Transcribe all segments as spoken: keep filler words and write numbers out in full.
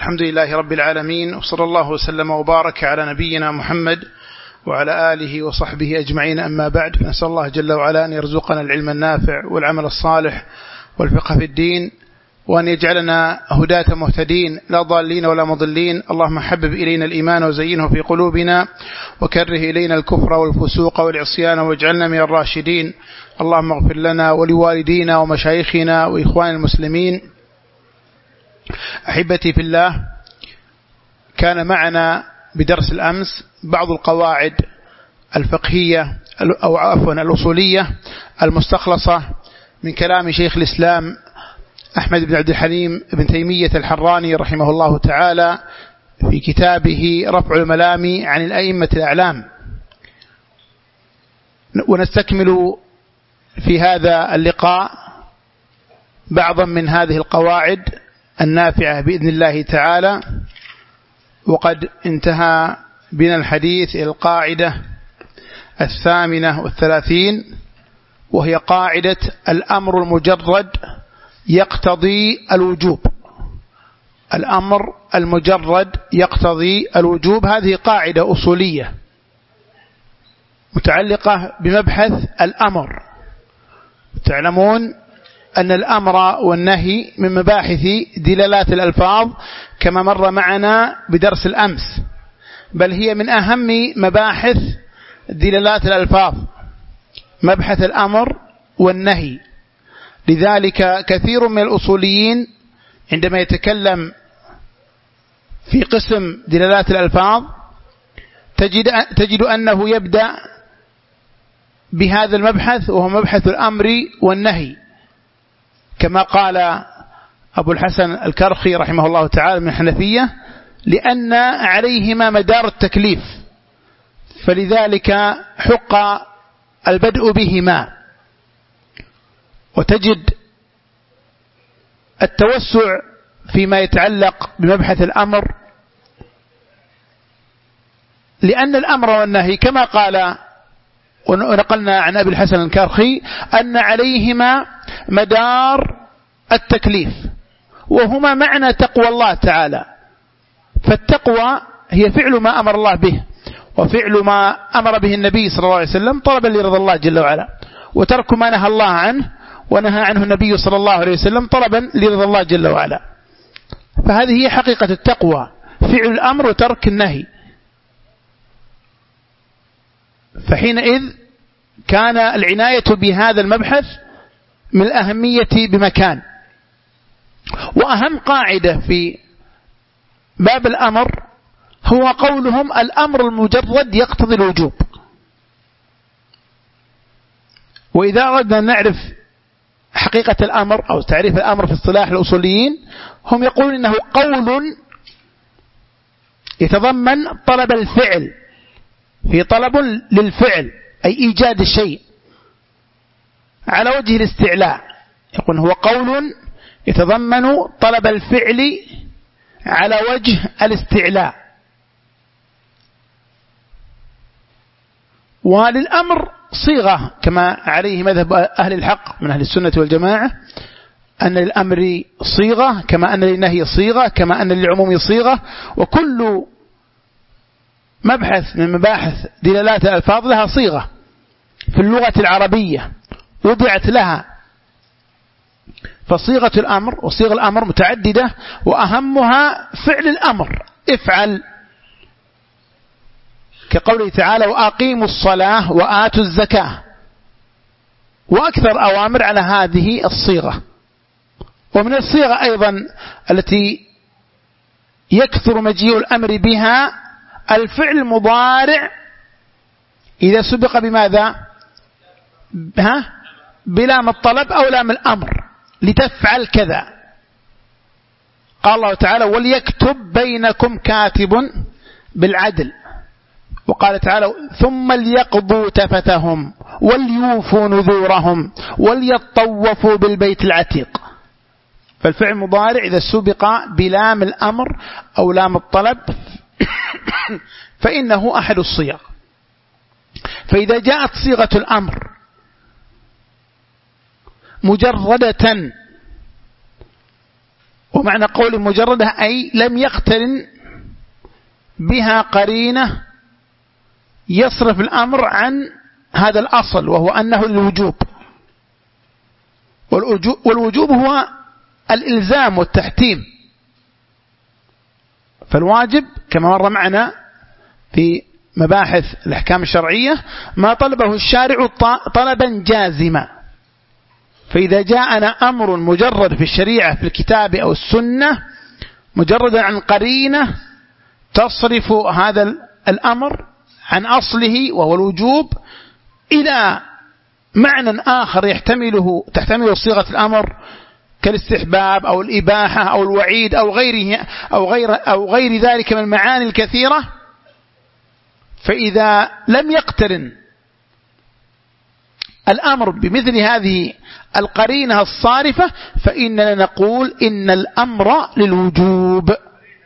الحمد لله رب العالمين، وصلى الله وسلم وبارك على نبينا محمد وعلى آله وصحبه أجمعين. أما بعد، فنسأل الله جل وعلا أن يرزقنا العلم النافع والعمل الصالح والفقه في الدين، وأن يجعلنا هداة مهتدين لا ضالين ولا مضلين. اللهم حبب إلينا الإيمان وزينه في قلوبنا، وكره إلينا الكفر والفسوق والعصيان، واجعلنا من الراشدين. اللهم اغفر لنا ولوالدينا ومشايخنا وإخوان المسلمين. أحبتي في الله، كان معنا بدرس الأمس بعض القواعد الفقهية أو عفوا الأصولية المستخلصة من كلام شيخ الإسلام أحمد بن عبد الحليم بن تيمية الحراني رحمه الله تعالى في كتابه رفع الملام عن الأئمة الأعلام. ونستكمل في هذا اللقاء بعضا من هذه القواعد النافعة بإذن الله تعالى. وقد انتهى بنا الحديث إلى القاعدة الثامنة والثلاثين، وهي قاعدة الأمر المجرد يقتضي الوجوب. الأمر المجرد يقتضي الوجوب، هذه قاعدة أصولية متعلقة بمبحث الأمر. تعلمون أن الأمر والنهي من مباحث دلالات الألفاظ كما مر معنا بدرس الأمس، بل هي من أهم مباحث دلالات الألفاظ، مبحث الأمر والنهي. لذلك كثير من الأصوليين عندما يتكلم في قسم دلالات الألفاظ تجد, تجد أنه يبدأ بهذا المبحث، وهو مبحث الأمر والنهي، كما قال أبو الحسن الكرخي رحمه الله تعالى من الحنفية: لأن عليهما مدار التكليف، فلذلك حق البدء بهما. وتجد التوسع فيما يتعلق بمبحث الأمر، لأن الأمر والنهي كما قال ونقلنا عن أبي الحسن الكرخي أن عليهما مدار التكليف، وهما معنى تقوى الله تعالى. فالتقوى هي فعل ما أمر الله به، وفعل ما أمر به النبي صلى الله عليه وسلم طلبا لرضا الله جل وعلا، وترك ما نهى الله عنه ونهى عنه النبي صلى الله عليه وسلم طلبا لرضا الله جل وعلا. فهذه هي حقيقة التقوى، فعل الأمر وترك النهي. فحينئذ كان العناية بهذا المبحث من الأهمية بمكان. وأهم قاعدة في باب الأمر هو قولهم الأمر المجرد يقتضي الوجوب. وإذا أردنا أن نعرف حقيقة الأمر أو تعريف الأمر في اصطلاح الأصوليين، هم يقولون إنه قول يتضمن طلب الفعل، في طلب للفعل أي إيجاد الشيء على وجه الاستعلاء. يقول هو قول يتضمن طلب الفعل على وجه الاستعلاء. وللأمر صيغة كما عليه مذهب أهل الحق من أهل السنة والجماعة، أن للأمر صيغة كما أن للنهي صيغة كما أن للعموم صيغة. وكل مبحث من مباحث دلالات الألفاظ لها صيغة في اللغة العربية وضعت لها. فصيغة الأمر وصيغ الأمر متعددة، وأهمها فعل الأمر، افعل، كقوله تعالى: وأقيموا الصلاة وآتوا الزكاة. وأكثر أوامر على هذه الصيغة. ومن الصيغة أيضا التي يكثر مجيء الأمر بها الفعل المضارع إذا سبق بماذا؟ ها؟ بلام الطلب أو لام الأمر، لتفعل كذا. قال الله تعالى: وليكتب بينكم كاتب بالعدل. وقال تعالى: ثم ليقضوا تفتهم وليوفوا نذورهم وليطوفوا بالبيت العتيق. فالفعل المضارع إذا سبق بلام الأمر أو لام الطلب فإنه أحد الصيغ. فإذا جاءت صيغة الأمر مجردة ومعنى قول مجردة أي لم يقترن بها قرينة يصرف الأمر عن هذا الأصل، وهو أنه للوجوب. والوجوب هو الإلزام والتحتيم. فالواجب كما مر معنا في مباحث الأحكام الشرعية ما طلبه الشارع طلبا جازما. فإذا جاءنا أمر مجرد في الشريعة في الكتاب أو السنة مجردا عن قرينة تصرف هذا الأمر عن أصله وهو الوجوب إلى معنى آخر يحتمله تحتمل صيغة الأمر كالاستحباب أو الإباحة أو الوعيد أو غيره أو غير أو غير ذلك من المعاني الكثيرة، فإذا لم يقترن الأمر بمثل هذه القرينة الصارفة فإننا نقول إن الأمر للوجوب.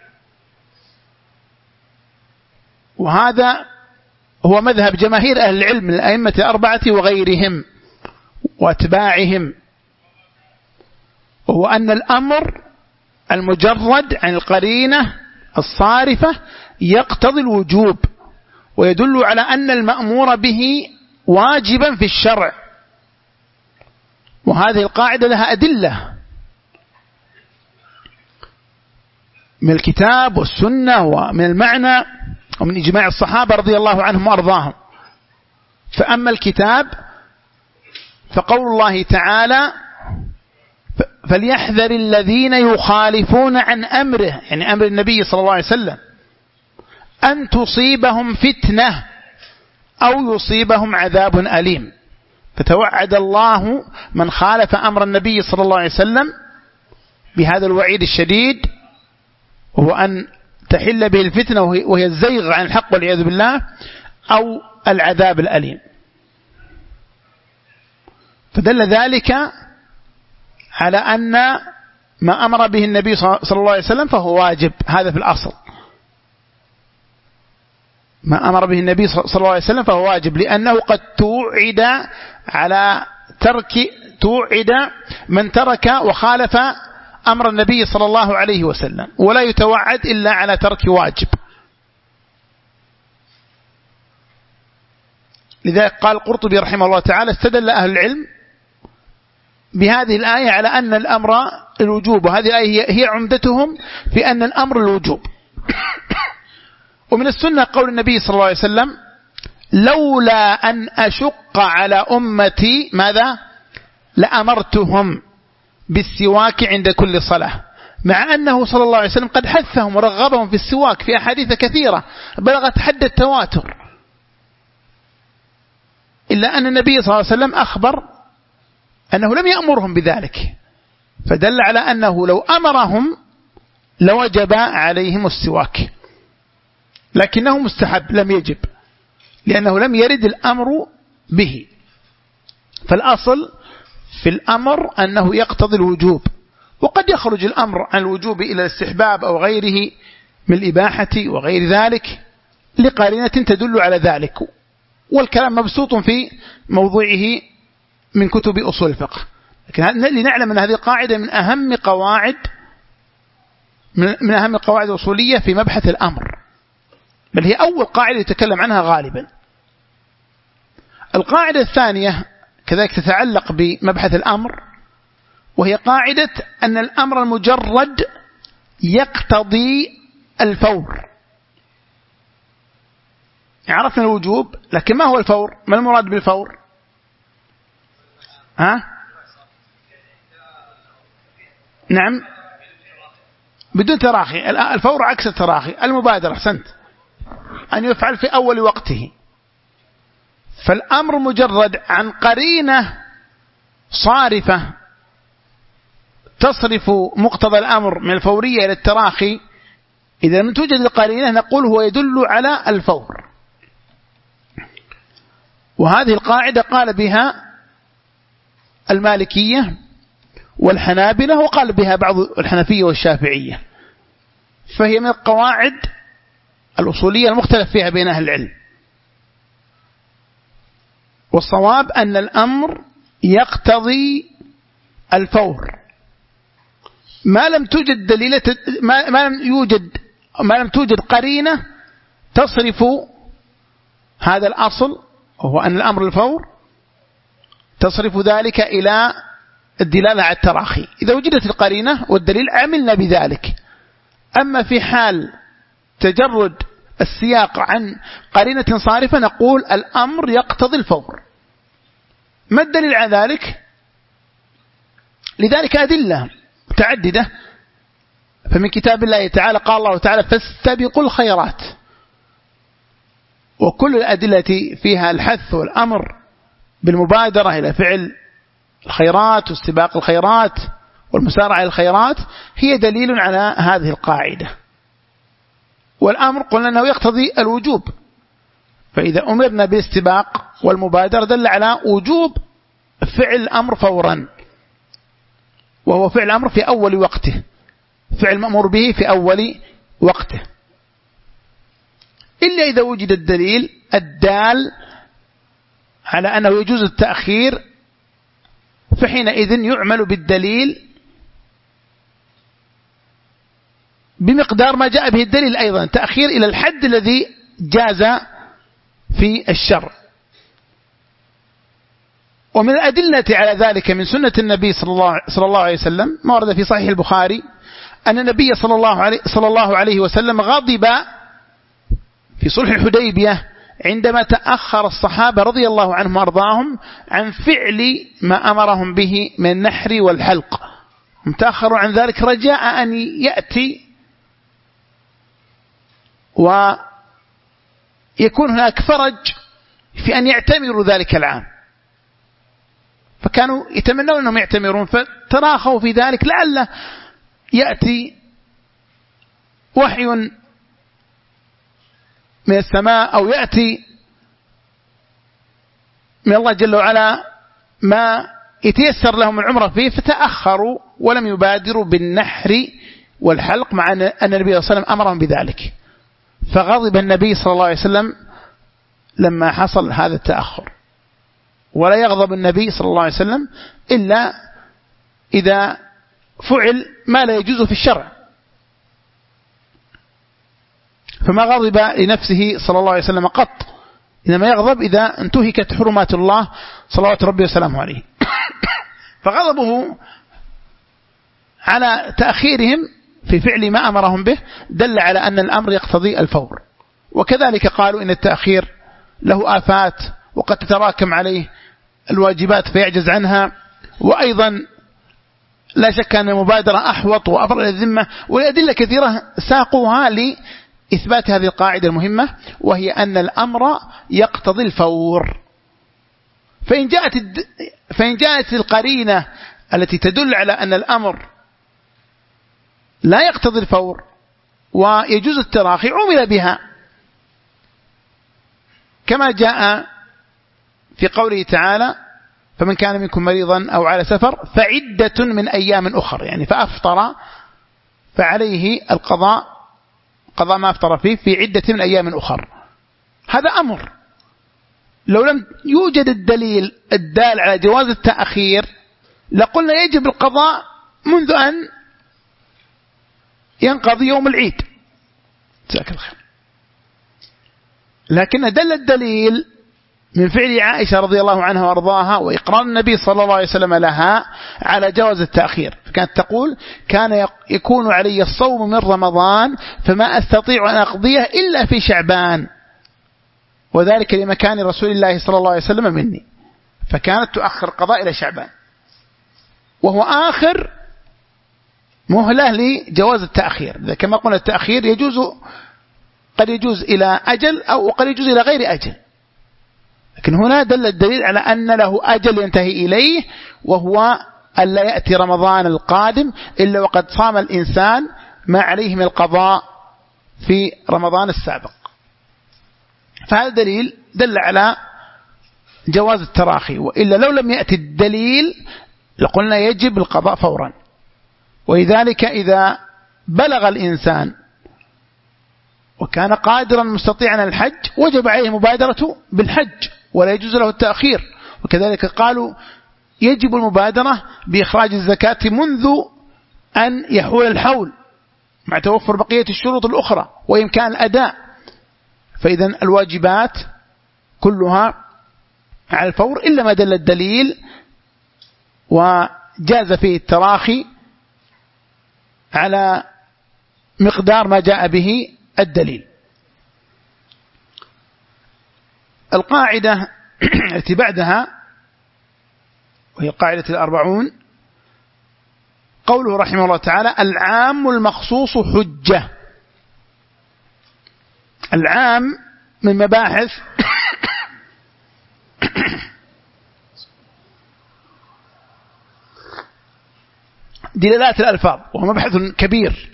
وهذا هو مذهب جماهير أهل العلم من الأئمة الأربعة وغيرهم واتباعهم، وهو أن الأمر المجرد عن القرينة الصارفة يقتضي الوجوب، ويدل على أن المأمور به واجبا في الشرع. وهذه القاعدة لها أدلة من الكتاب والسنة ومن المعنى ومن إجماع الصحابة رضي الله عنهم وأرضاهم. فأما الكتاب فقول الله تعالى فليحذر الذين يخالفون عن أمره، يعني أمر النبي صلى الله عليه وسلم، أن تصيبهم فتنة أو يصيبهم عذاب أليم. فتوعد الله من خالف أمر النبي صلى الله عليه وسلم بهذا الوعيد الشديد، وهو أن تحل به الفتنة وهي الزيغ عن الحق والعياذ بالله أو العذاب الأليم. فدل ذلك على أن ما أمر به النبي صلى الله عليه وسلم فهو واجب، هذا في الأصل. ما أمر به النبي صلى الله عليه وسلم فهو واجب، لأنه قد توعد على ترك توعد من ترك وخالف أمر النبي صلى الله عليه وسلم، ولا يتوعد إلا على ترك واجب. لذلك قال القرطبي رحمه الله تعالى استدل أهل العلم بهذه الآية على أن الأمر الوجوب، وهذه الآية هي عمدتهم في أن الأمر الوجوب. ومن السنة قول النبي صلى الله عليه وسلم لولا أن أشق على أمتي ماذا لأمرتهم بالسواك عند كل صلاة، مع أنه صلى الله عليه وسلم قد حثهم ورغبهم في السواك في أحاديث كثيرة بلغت حد التواتر، إلا أن النبي صلى الله عليه وسلم أخبر أنه لم يأمرهم بذلك، فدل على أنه لو أمرهم لوجب عليهم السواك، لكنه مستحب لم يجب، لأنه لم يرد الأمر به. فالأصل في الأمر أنه يقتضي الوجوب، وقد يخرج الأمر عن الوجوب إلى الاستحباب أو غيره من الإباحة وغير ذلك لقرينة تدل على ذلك، والكلام مبسوط في موضوعه من كتب أصول الفقه. لكن لنعلم أن هذه قاعدة من أهم قواعد من أهم القواعد الأصولية في مبحث الأمر، بل هي أول قاعدة يتكلم عنها غالبا. القاعدة الثانية كذلك تتعلق بمبحث الأمر، وهي قاعدة أن الأمر المجرد يقتضي الفور. عرفنا الوجوب، لكن ما هو الفور؟ ما المراد بالفور؟ ها؟ نعم، بدون تراخي. الفور عكس التراخي، المبادرة. أحسنت، أن يفعل في أول وقته. فالأمر مجرد عن قرينة صارفة تصرف مقتضى الأمر من الفورية إلى التراخي، إذا لم توجد القرينة نقول هو يدل على الفور. وهذه القاعدة قال بها المالكية والحنابلة، وقال بها بعض الحنفية والشافعية، فهي من القواعد الأصولية المختلف فيها بين أهل العلم. والصواب أن الأمر يقتضي الفور، ما لم توجد دليلة ما, ما لم يوجد ما لم توجد قرينة تصرف هذا الأصل وهو أن الأمر الفور، تصرف ذلك إلى الدلالة على التراخي. إذا وجدت القرينة والدليل عملنا بذلك. أما في حال تجرد السياق عن قرينة صارفة نقول الأمر يقتضي الفور. ما الدليل على ذلك؟ لذلك أدلة متعددة. فمن كتاب الله تعالى قال الله تعالى فاستبقوا الخيرات، وكل الأدلة فيها الحث والأمر بالمبادرة إلى فعل الخيرات واستباق الخيرات والمسارعة إلى الخيرات هي دليل على هذه القاعدة. والأمر قلنا أنه يقتضي الوجوب، فإذا أمرنا بالاستباق والمبادرة دل على وجوب فعل الأمر فورا، وهو فعل الأمر في أول وقته، فعل مأمور به في أول وقته، إلا إذا وجد الدليل الدال على أنه يجوز التأخير، فحينئذ يعمل بالدليل بمقدار ما جاء به الدليل، أيضا تأخير إلى الحد الذي جاز في الشرع. ومن الأدلة على ذلك من سنة النبي صلى الله, صلى الله عليه وسلم ما ورد في صحيح البخاري أن النبي صلى الله عليه, صلى الله عليه وسلم غضب في صلح الحديبية عندما تأخر الصحابة رضي الله عنهم وأرضاهم عن فعل ما أمرهم به من النحر والحلق، هم تأخروا عن ذلك رجاء أن يأتي ويكون هناك فرج في أن يعتمروا ذلك العام، فكانوا يتمنون أنهم يعتمرون، فتراخوا في ذلك لعل يأتي وحي من السماء أو يأتي من الله جل وعلا ما يتيسر لهم العمرة فيه، فتأخروا ولم يبادروا بالنحر والحلق مع أن النبي صلى الله عليه وسلم أمرهم بذلك. فغضب النبي صلى الله عليه وسلم لما حصل هذا التأخر، ولا يغضب النبي صلى الله عليه وسلم إلا إذا فعل ما لا يجوز في الشرع، فما غضب لنفسه صلى الله عليه وسلم قط، إنما يغضب إذا انتهكت حرمات الله صلوات ربي وسلامه عليه. فغضبه على تأخيرهم في فعل ما أمرهم به دل على أن الأمر يقتضي الفور. وكذلك قالوا إن التأخير له آفات وقد تتراكم عليه الواجبات فيعجز عنها، وأيضا لا شك أن المبادرة أحوط وأبرأ للذمة، والأدلة كثيرة ساقوها لإثبات هذه القاعدة المهمة، وهي أن الأمر يقتضي الفور. فإن جاءت, الد... فإن جاءت القرينة التي تدل على أن الأمر لا يقتضي الفور ويجوز التراخي عمل بها، كما جاء في قوله تعالى فمن كان منكم مريضا أو على سفر فعدة من أيام أخر، يعني فأفطر فعليه القضاء، قضاء ما أفطر فيه في عدة من أيام أخر. هذا أمر لو لم يوجد الدليل الدال على جواز التأخير لقلنا يجب القضاء منذ أن ينقضي يوم العيد، جزاك الله خير. لكن دل الدليل من فعل عائشة رضي الله عنها وارضاها وإقرار النبي صلى الله عليه وسلم لها على جواز التأخير، كانت تقول كان يكون علي الصوم من رمضان فما أستطيع أن أقضيه إلا في شعبان، وذلك لمكان رسول الله صلى الله عليه وسلم مني، فكانت تؤخر قضاء إلى شعبان، وهو آخر مهلة لجواز التأخير. كما قلنا التأخير يجوز، قد يجوز إلى أجل أو قد يجوز إلى غير أجل، لكن هنا دل الدليل على أن له أجل ينتهي إليه، وهو أن لا يأتي رمضان القادم إلا وقد صام الإنسان ما عليه من القضاء في رمضان السابق. فهذا دليل دل على جواز التراخي، وإلا لو لم يأتي الدليل لقلنا يجب القضاء فورا. ولذلك إذا بلغ الإنسان وكان قادرا مستطيعا الحج وجب عليه مبادرة بالحج ولا يجوز له التأخير. وكذلك قالوا يجب المبادرة بإخراج الزكاة منذ أن يحول الحول مع توفر بقية الشروط الأخرى وإمكان الأداء، فإذا الواجبات كلها على الفور إلا ما دل الدليل وجاز فيه التراخي على مقدار ما جاء به الدليل. القاعدة التي بعدها وهي قاعدة الأربعون قوله رحمه الله تعالى: العام المخصوص حجة. العام من مباحث دلالات الألفاظ، وهو مبحث كبير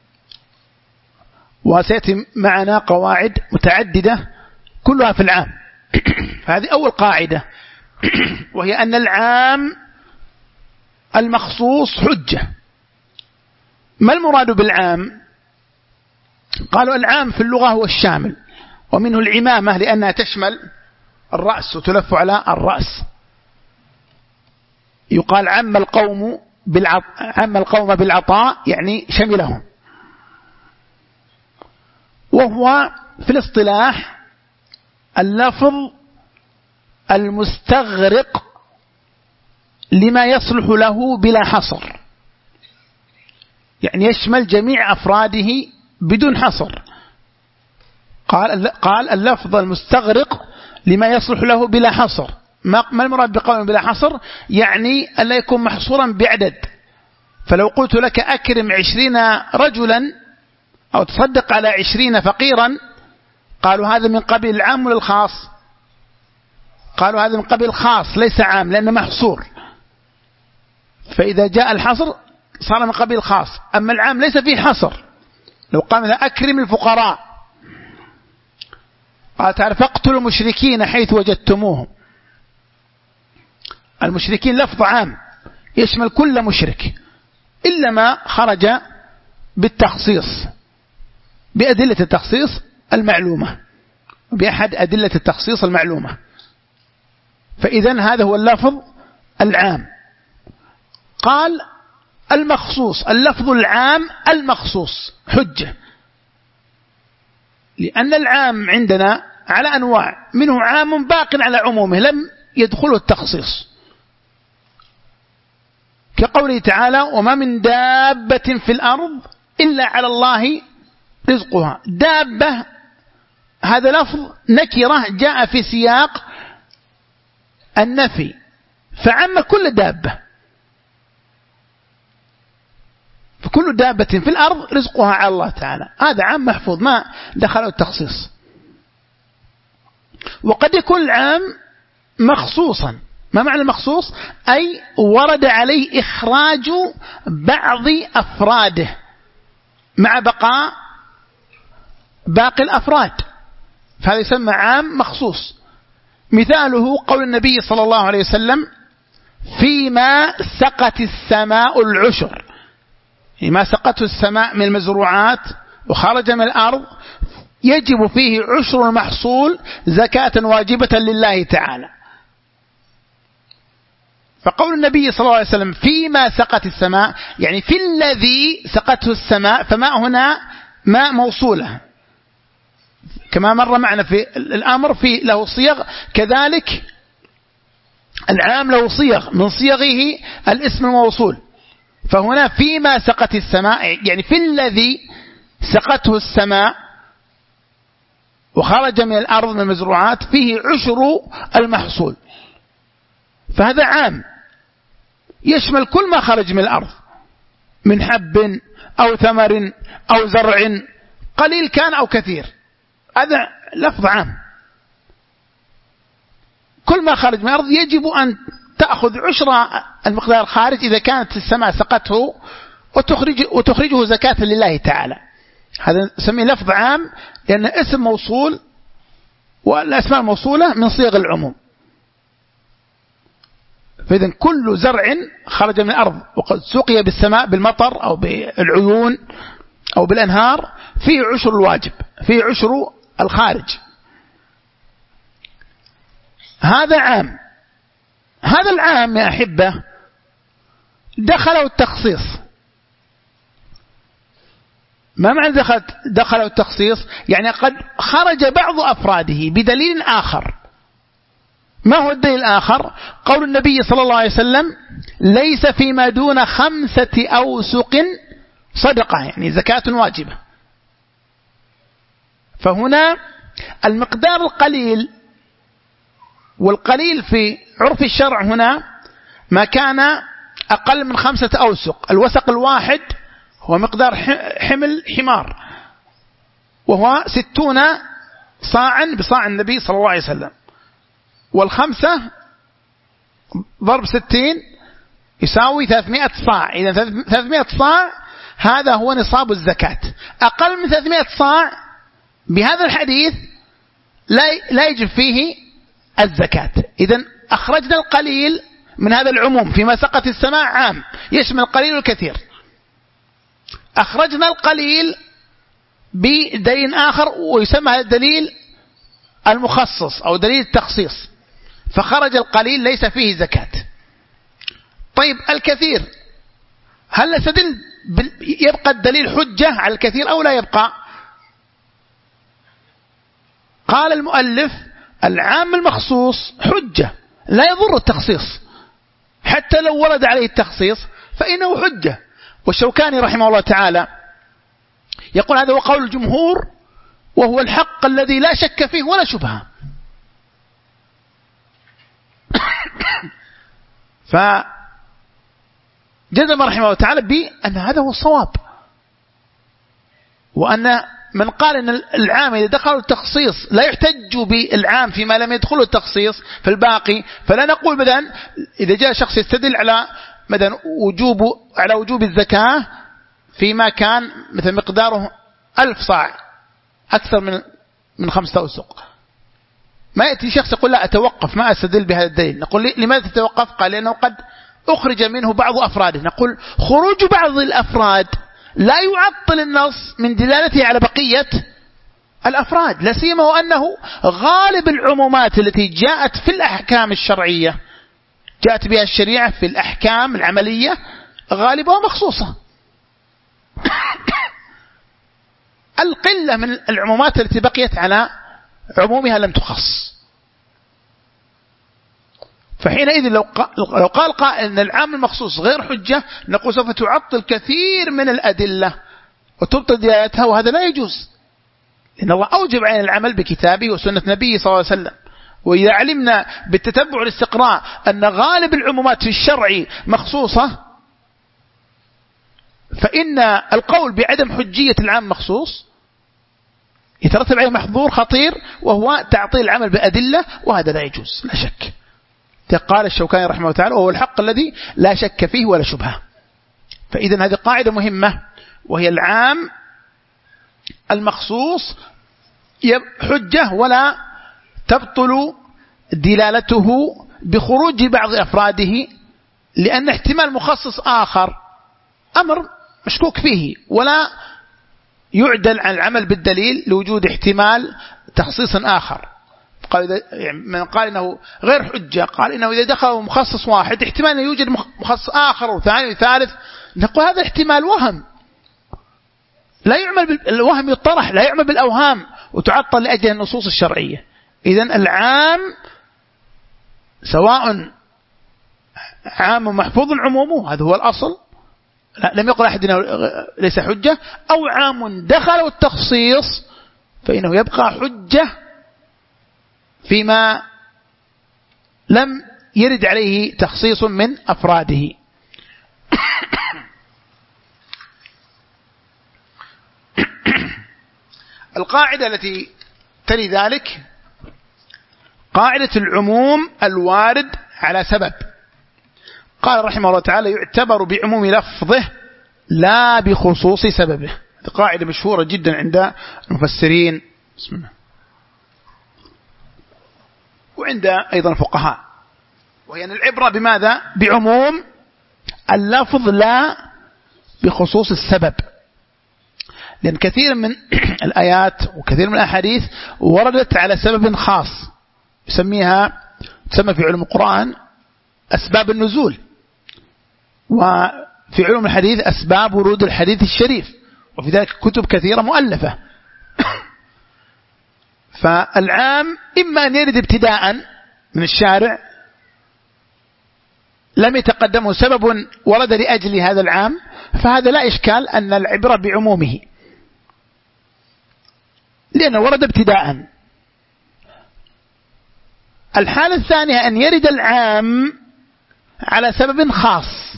وسيأتي معنا قواعد متعددة كلها في العام. هذه أول قاعدة، وهي أن العام المخصوص حجة. ما المراد بالعام؟ قالوا العام في اللغة هو الشامل، ومنه العمامة لأنها تشمل الرأس وتلف على الرأس. يقال عم القوم بالعط... عم القوم بالعطاء يعني شملهم. وهو في الاصطلاح اللفظ المستغرق لما يصلح له بلا حصر، يعني يشمل جميع أفراده بدون حصر. قال قال اللفظ المستغرق لما يصلح له بلا حصر. ما المراد بقول بلا حصر؟ يعني أن لا يكون محصورا بعدد. فلو قلت لك أكرم عشرين رجلا أو تصدق على عشرين فقيرا، قالوا هذا من قبيل العام ولا الخاص؟ قالوا هذا من قبيل الخاص ليس عام لأنه محصور. فإذا جاء الحصر صار من قبيل الخاص. أما العام ليس فيه حصر. لو قال أكرم الفقراء، قال تعالى فاقتلوا المشركين حيث وجدتموهم. المشركين لفظ عام يشمل كل مشرك إلا ما خرج بالتخصيص بأدلة التخصيص المعلومة، بأحد أدلة التخصيص المعلومة. فإذن هذا هو اللفظ العام. قال المخصوص، اللفظ العام المخصوص حجة، لأن العام عندنا على أنواع، منه عام باق على عمومه لم يدخله التخصيص، كقوله تعالى وما من دابة في الأرض إلا على الله رزقها. دابة هذا لفظ نكرة جاء في سياق النفي فعم كل دابة، فكل دابة في الأرض رزقها على الله تعالى. هذا عام محفوظ ما دخله التخصيص. وقد يكون العام مخصوصا. ما معنى المخصوص؟ أي ورد عليه إخراج بعض أفراده مع بقاء باقي الأفراد، فهذا يسمى عام مخصوص. مثاله قول النبي صلى الله عليه وسلم فيما سقت السماء العشر، ما سقته السماء من المزروعات وخرج من الأرض يجب فيه عشر المحصول زكاة واجبة لله تعالى. فقول النبي صلى الله عليه وسلم فيما سقت السماء يعني في الذي سقته السماء، فماء هنا ماء موصولة كما مر معنا في الأمر في له صيغ، كذلك العام له صيغ من صيغه الاسم الموصول. فهنا فيما سقت السماء يعني في الذي سقته السماء وخرج من الأرض من المزروعات فيه عشر المحصول، فهذا عام يشمل كل ما خرج من الأرض من حب أو ثمر أو زرع قليل كان أو كثير، هذا لفظ عام. كل ما خرج من الأرض يجب أن تأخذ عشر المقدار الخارج إذا كانت السماء سقته وتخرج وتخرجه زكاة لله تعالى. هذا نسميه لفظ عام لأن اسم موصول، والأسماء الموصولة من صيغ العموم. فإذا كل زرع خرج من الأرض وقد سقي بالسماء بالمطر أو بالعيون أو بالأنهار فيه عشر الواجب، فيه عشر الخارج. هذا عام. هذا العام يا أحبة دخله التخصيص، ما معنى دخل دخله التخصيص؟ يعني قد خرج بعض أفراده بدليل آخر. ما هو الدليل الآخر؟ قول النبي صلى الله عليه وسلم ليس فيما دون خمسة أوسق صدقة، يعني زكاة واجبة. فهنا المقدار القليل، والقليل في عرف الشرع هنا ما كان أقل من خمسة أوسق. الوسق الواحد هو مقدار حمل حمار، وهو ستون صاعا بصاع النبي صلى الله عليه وسلم، والخمسة ضرب ستين يساوي ثلاثمائة صاع. إذا ثلاثمائة صاع هذا هو نصاب الزكاة. أقل من ثلاثمائة صاع بهذا الحديث لا لا يجب فيه الزكاة. إذن أخرجنا القليل من هذا العموم، فيما سقط السماء عام يشمل القليل والكثير. أخرجنا القليل بدليل آخر ويسمى هذا الدليل المخصص أو دليل التخصيص، فخرج القليل ليس فيه زكاة. طيب الكثير، هل نستدل يبقى الدليل حجة على الكثير أو لا يبقى؟ قال المؤلف العام المخصوص حجة لا يضر التخصيص، حتى لو ورد عليه التخصيص فإنه حجة. والشوكاني رحمه الله تعالى يقول هذا هو قول الجمهور، وهو الحق الذي لا شك فيه ولا شبهة. فجزم رحمه الله تعالى بأن هذا هو الصواب، وأن من قال أن العام إذا دخل التخصيص لا يحتج بالعام فيما لم يدخل التخصيص في الباقي. فلا نقول مثلا إذا جاء شخص يستدل على مثلا وجوب على وجوب الزكاة فيما كان مثل مقداره ألف صاع أكثر من من خمسة أوسق، ما يأتي شخص يقول لا أتوقف ما أستدل بهذا الدليل. نقول لماذا تتوقف؟ قال لأنه قد أخرج منه بعض أفراده. نقول خروج بعض الأفراد لا يعطل النص من دلالته على بقية الأفراد، لا سيما وأنه غالب العمومات التي جاءت في الأحكام الشرعية جاءت بها الشريعة في الأحكام العملية غالبها مخصوصة. القلة من العمومات التي بقيت على عمومها لم تخص. فحينئذ لو قال قائل أن العام المخصوص غير حجة نقول سوف تعطل كثير من الأدلة وتبطل دلالتها، وهذا لا يجوز، لأن الله أوجب علينا العمل بكتابه وسنة نبيه صلى الله عليه وسلم. وإذا علمنا بالتتبع والاستقراء أن غالب العمومات في الشرع مخصوصة، فإن القول بعدم حجية العام مخصوص يترتب عليه محظور خطير، وهو تعطيل العمل بأدلة، وهذا لا يجوز لا شك. قال الشوكاني رحمه الله تعالى وهو الحق الذي لا شك فيه ولا شبهة. فإذا هذه قاعدة مهمة، وهي العام المخصوص حجة ولا تبطل دلالته بخروج بعض أفراده، لأن احتمال مخصص آخر أمر مشكوك فيه، ولا يعدل عن العمل بالدليل لوجود احتمال تخصيص آخر. قال من قال إنه غير حجة قال إنه إذا دخل مخصص واحد احتمال أن يوجد مخصص آخر وثاني وثالث، نقول هذا احتمال وهم لا يعمل بالوهم، يطرح لا يعمل بالأوهام وتعطل لأجل النصوص الشرعية. إذن العام سواء عام محفوظ عمومه هذا هو الأصل، لا لم يقل أحد إنه ليس حجة، أو عام دخل التخصيص فإنه يبقى حجة فيما لم يرد عليه تخصيص من أفراده. القاعدة التي تلي ذلك قاعدة العموم الوارد على سبب. قال رحمه الله تعالى يعتبر بعموم لفظه لا بخصوص سببه. هذه قاعدة مشهورة جدا عند المفسرين بسم الله وعند أيضا الفقهاء، وهي أن العبرة بماذا؟ بعموم اللفظ لا بخصوص السبب، لأن كثير من الآيات وكثير من الأحاديث وردت على سبب خاص يسميها تسمى في علم القرآن أسباب النزول، وفي علم الحديث أسباب ورود الحديث الشريف، وفي ذلك كتب كثيرة مؤلفة. فالعام إما أن يرد ابتداء من الشارع لم يتقدمه سبب ورد لأجل هذا العام، فهذا لا إشكال أن العبرة بعمومه لأنه ورد ابتداء. الحالة الثانية أن يرد العام على سبب خاص،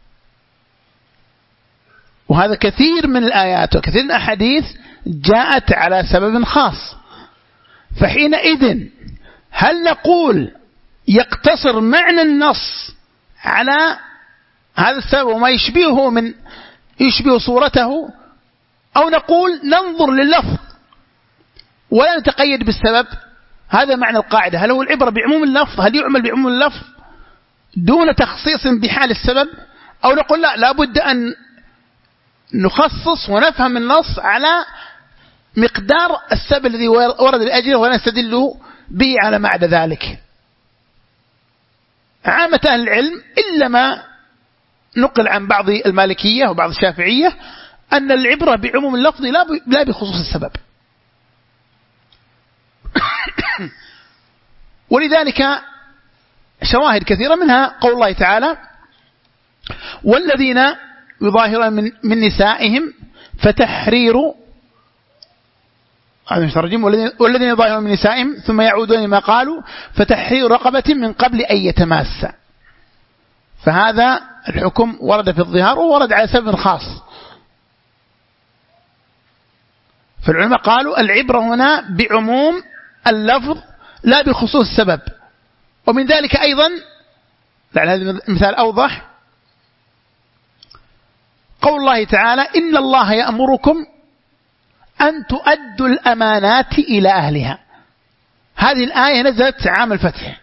وهذا كثير من الآيات وكثير من الأحاديث جاءت على سبب خاص. فحينئذ هل نقول يقتصر معنى النص على هذا السبب وما يشبهه من يشبه صورته، أو نقول ننظر لللفظ ولا نتقيد بالسبب؟ هذا معنى القاعدة. هل هو العبرة بعموم اللفظ؟ هل يعمل بعموم اللفظ دون تخصيص بحال السبب، أو نقول لا لابد أن نخصص ونفهم النص على مقدار السبب الذي ورد لأجله ونستدل به على ما عدا ذلك؟ عامة أهل العلم إلا ما نقل عن بعض المالكية وبعض الشافعية أن العبرة بعموم اللفظ لا بخصوص السبب. ولذلك شواهد كثيرة منها قول الله تعالى: والذين يظاهرون من, من نسائهم فتحرير والذين يظاهرون من نسائهم ثم يعودون ما قالوا فتحرير رقبة من قبل أن يتماسا. فهذا الحكم ورد في الظهار وورد على سبب خاص. فالعلماء قالوا العبرة هنا بعموم اللفظ لا بخصوص السبب. ومن ذلك أيضا لعل هذا المثال أوضح قول الله تعالى: إن الله يأمركم أن تؤدوا الأمانات إلى أهلها. هذه الآية نزلت عام الفتح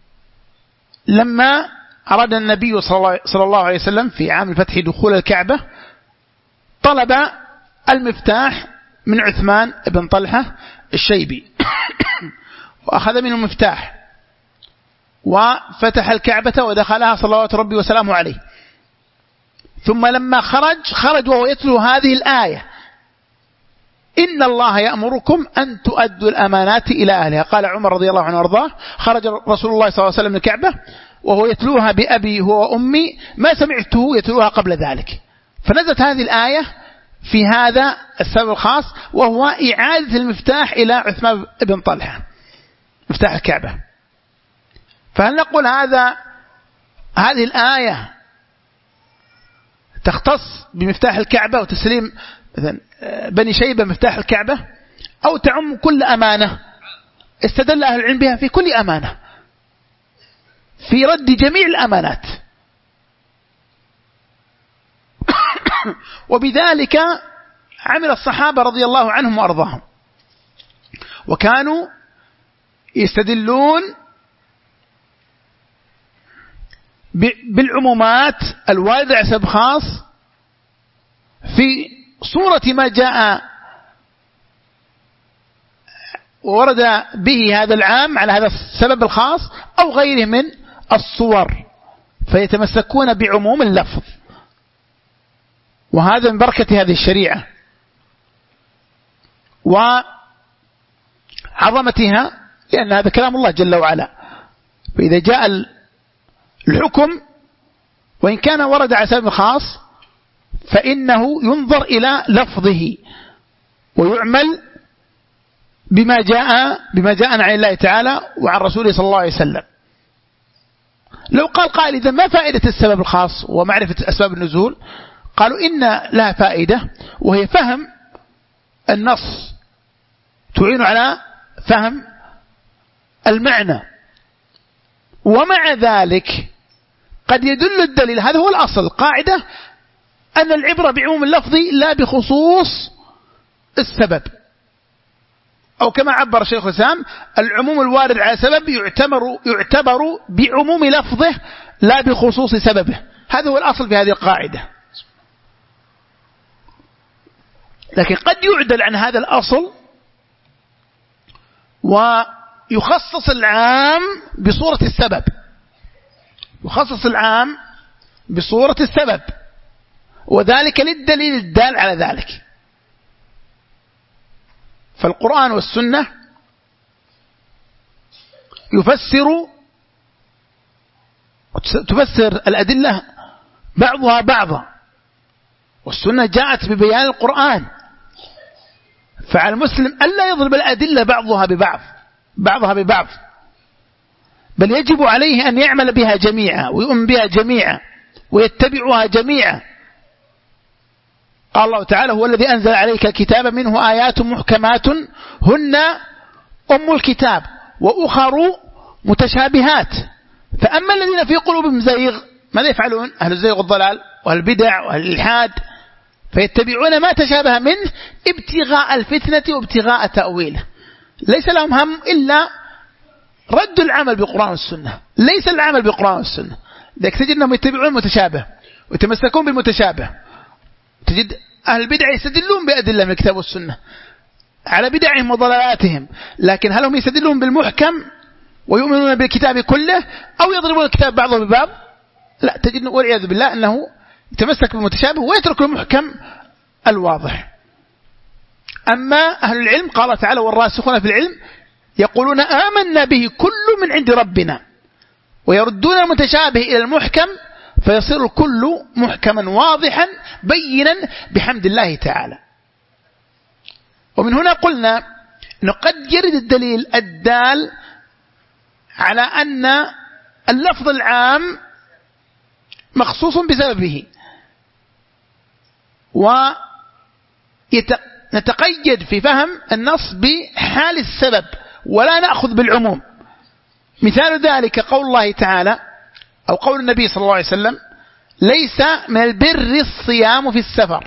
لما أراد النبي صلى الله عليه وسلم في عام الفتح دخول الكعبة، طلب المفتاح من عثمان بن طلحة الشيبي وأخذ منه المفتاح وفتح الكعبة ودخلها صلوات ربي وسلامه عليه. ثم لما خرج خرج وهو يتلو هذه الآية: إن الله يأمركم أن تؤدوا الأمانات إلى أهلها. قال عمر رضي الله عنه وارضاه: خرج رسول الله صلى الله عليه وسلم من الكعبة وهو يتلوها بأبي هو وأمي ما سمعته يتلوها قبل ذلك. فنزلت هذه الآية في هذا السبب الخاص، وهو إعادة المفتاح إلى عثمان بن طلحة مفتاح الكعبة. فهل نقول هذا هذه الآية تختص بمفتاح الكعبة وتسليم مثلا بني شيبة مفتاح الكعبة، أو تعم كل أمانة؟ استدل أهل العلم بها في كل أمانة، في رد جميع الأمانات. وبذلك عمل الصحابة رضي الله عنهم وأرضاهم، وكانوا يستدلون بالعمومات الواردة على سبب خاص في صورة ما جاء ورد به هذا العام على هذا السبب الخاص أو غيره من الصور، فيتمسكون بعموم اللفظ. وهذا من بركة هذه الشريعة وعظمتها، لأن هذا كلام الله جل وعلا. فإذا جاء الحكم وإن كان ورد على سبب خاص فإنه ينظر إلى لفظه ويعمل بما جاء بما جاءنا عن الله تعالى وعن رسوله صلى الله عليه وسلم. لو قال قائل: إذا ما فائدة السبب الخاص ومعرفة أسباب النزول؟ قالوا: إن لها فائدة، وهي فهم النص، تعين على فهم المعنى. ومع ذلك قد يدل الدليل، هذا هو الأصل، قاعدة أن العبرة بعموم اللفظ لا بخصوص السبب، أو كما عبر شيخ الإسلام: العموم الوارد على سبب يعتبر, يعتبر بعموم لفظه لا بخصوص سببه. هذا هو الأصل في هذه القاعدة. لكن قد يعدل عن هذا الأصل ويخصص العام بصورة السبب، يخصص العام بصورة السبب، وذلك للدليل الدال على ذلك. فالقرآن والسنة يفسر تفسر الأدلة بعضها بعضا، والسنة جاءت ببيان القرآن، فعلى المسلم ألا يضرب الأدلة بعضها ببعض بعضها ببعض، بل يجب عليه أن يعمل بها جميعا ويؤمن بها جميعا ويتبعها جميعا. قال الله تعالى: هو الذي أنزل عليك الكتاب منه آيات محكمات هن أم الكتاب وأخر متشابهات، فأما الذين في قلوبهم زيغ ماذا يفعلون؟ أهل الزيغ والضلال وأهل البدع وأهل الإلحاد، فيتبعون ما تشابه منه ابتغاء الفتنة وابتغاء تأويله، ليس لهم هم إلا رد العمل بالقرآن والسنة، ليس العمل بالقرآن والسنة. لذلك تجد أنهم يتبعون المتشابه ويتمسكون بالمتشابه. تجد أهل البدع يستدلون بأدلة من الكتاب والسنة على بدعهم وضلالاتهم، لكن هل هم يستدلون بالمحكم ويؤمنون بالكتاب كله أو يضربون الكتاب بعضه ببعض؟ لا، تجد والعياذ بالله أنه يتمسك بالمتشابه ويترك المحكم الواضح. أما أهل العلم قال تعالى: والراسخون في العلم يقولون آمنا به كل من عند ربنا، ويردون المتشابه إلى المحكم فيصير كل محكما واضحا بينا بحمد الله تعالى. ومن هنا قلنا أنه قد يرد الدليل الدال على أن اللفظ العام مخصوص بسببه، ونتقيد في فهم النص بحال السبب ولا نأخذ بالعموم. مثال ذلك قول الله تعالى أو قول النبي صلى الله عليه وسلم: ليس من البر الصيام في السفر.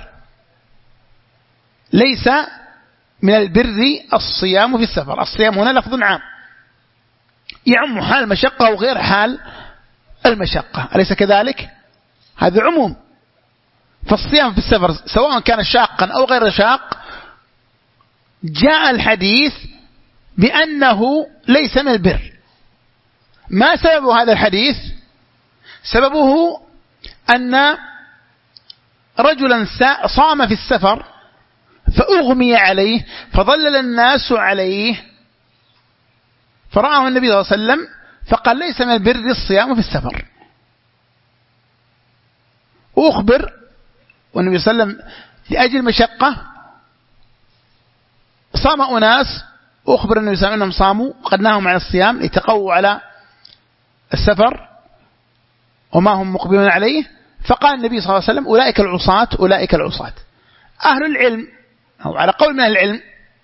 ليس من البر الصيام في السفر. الصيام هنا لفظ عام يعم حال المشقة وغير حال المشقة، أليس كذلك؟ هذا عموم. فالصيام في السفر سواء كان شاقا أو غير شاق جاء الحديث بأنه ليس من البر. ما سبب هذا الحديث؟ سببه أن رجلا صام في السفر فأغمي عليه فظلل الناس عليه، فرآه النبي صلى الله عليه وسلم فقال: ليس من البر الصيام في السفر. وأخبر والنبي صلى الله عليه وسلم لأجل مشقة صام أناس، وأخبر النبي صلى الله عليه وسلم أنهم صاموا وقد نهوا عن الصيام لتقووا على السفر وما هم مقبلون عليه، فقال النبي صلى الله عليه وسلم: أولئك العصاة أولئك العصاة. أهل العلم أو على قول من أهل العلم